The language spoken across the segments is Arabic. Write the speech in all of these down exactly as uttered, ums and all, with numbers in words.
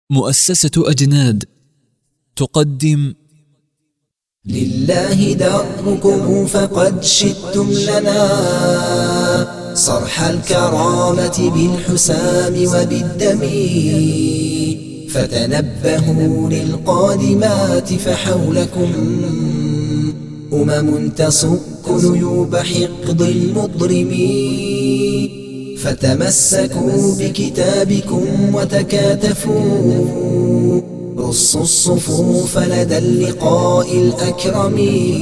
مؤسسة أجناد تقدم لله دركم فقد شدتم لنا صرح الكرامة بالحسام وبالدم، فتنبهوا للقادمات فحولكم أمم تسك نيوب حقد المضرمين، فتمسكوا بكتابكم وتكاتفوا رصوا الصفوف لدى اللقاء الأكرم،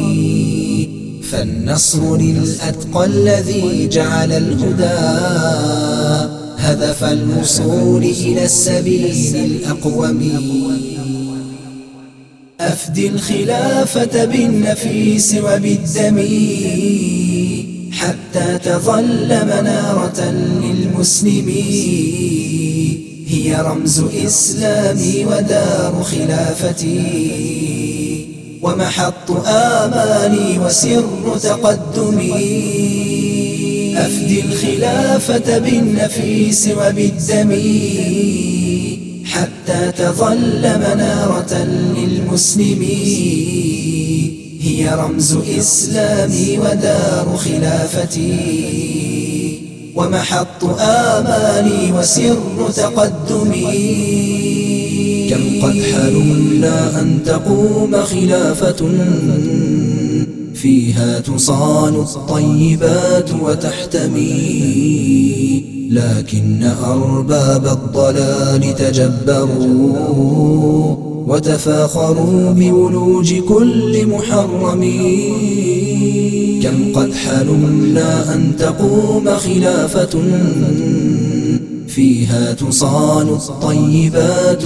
فالنصر للأتقى الذي جعل الهدى هدف الوصول إلى السبيل الأقوم. أفدي الخلافة بالنفيس وبالدم حتى تظل منارة للمسلمين، هي رمز إسلامي ودار خلافتي ومحط آمالي وسر تقدمي. أفدي الخلافة بالنفيس وبالدم حتى تظل منارة للمسلمين، هي رمز إسلامي ودار خلافتي ومحط آمالي وسر تقدمي. كم قد حلمنا أن تقوم خلافة فيها تصان الطيبات وتحتمي، لكن أرباب الضلال تجبروا وتفاخروا بولوج كل محرم. كم قد حلمنا أن تقوم خلافة فيها تصان الطيبات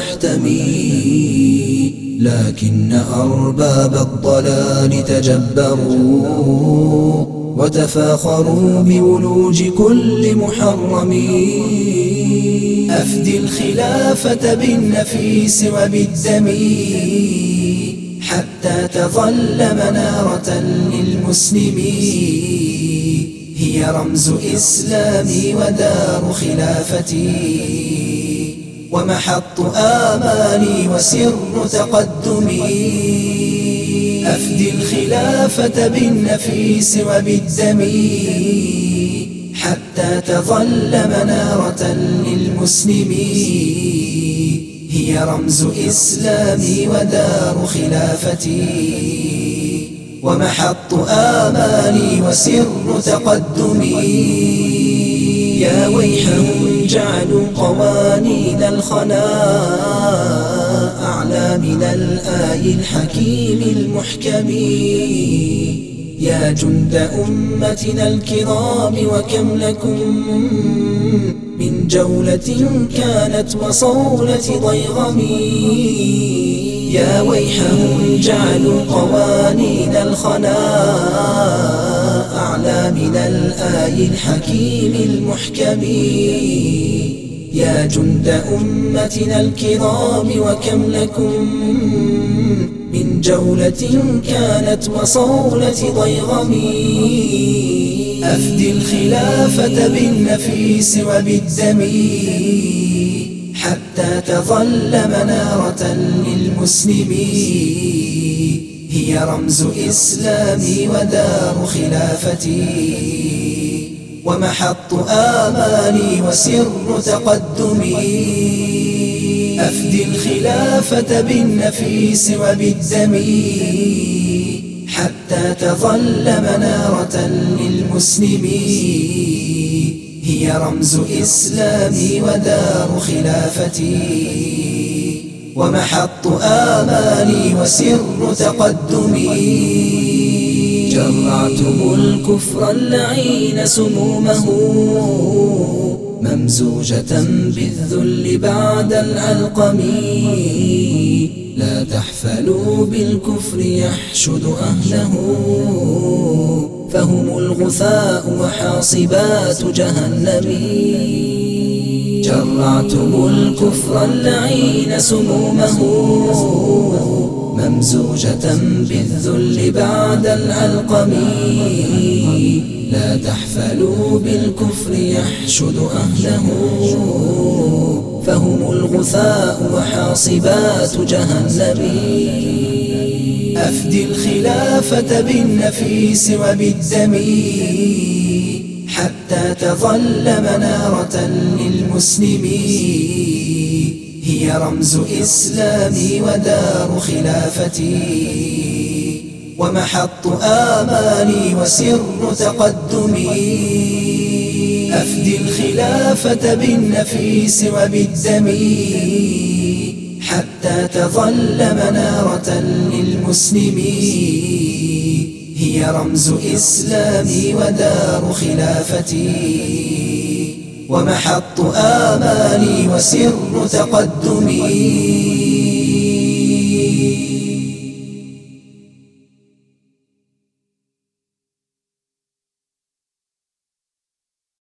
وتحتمي، لكن أرباب الضلال تجبروا وتفاخروا بولوج كل محرم. أفدي الخلافة بالنفيس وبالدم حتى تظل منارة للمسلمين، هي رمز إسلامي ودار خلافتي ومحط آمالي وسر تقدمي. أفدي الخلافة بالنفيس وبالدم حتى تظل منارة للمسلمين، هي رمز إسلامي ودار خلافتي ومحط آمالي وسر تقدمي. يا ويحهم جعلوا قوانين الخناء أعلى من الآي الحكيم المحكم. يا جند أمتنا الكرام وكم لكم من جولة كانت وصولة ضيغم. يا ويحهم جعلوا قوانين الخناء أعلى من الآي الحكيم المحكم. يا جند أمتنا الكرام وكم لكم من جولة كانت وصولة ضيغم. أفدي الخلافة بالنفيس وبالدم حتى تظل منارة للمسلمين، هي رمز إسلامي ودار خلافتي ومحط آمالي وسر تقدمي. أفدي الخلافة بالنفيس وبالدم حتى تظل منارة للمسلمين، هي رمز إسلامي ودار خلافتي ومحط آمالي وسر تقدمي. جرعتم الكفر اللعين سمومه ممزوجة بالذل بعد العلقم، لا تحفلوا بالكفر يحشد أهله فهم الغثاء وحاصبات جهنم. جرعتم الكفر اللعين سمومه ممزوجة بالذل بعد العلقم، لا تحفلوا بالكفر يحشد أهله فهم الغثاء وحاصبات جهنم. أفدي الخلافة بالنفيس وبالدم حتى تظل منارة للمسلمين، هي رمز إسلامي ودار خلافتي ومحط آمالي وسر تقدمي. أفدي الخلافة بالنفيس وبالدم حتى تظل منارة للمسلمين، هي رمز إسلامي ودار خلافتي ومحط آمالي وسر تقدمي.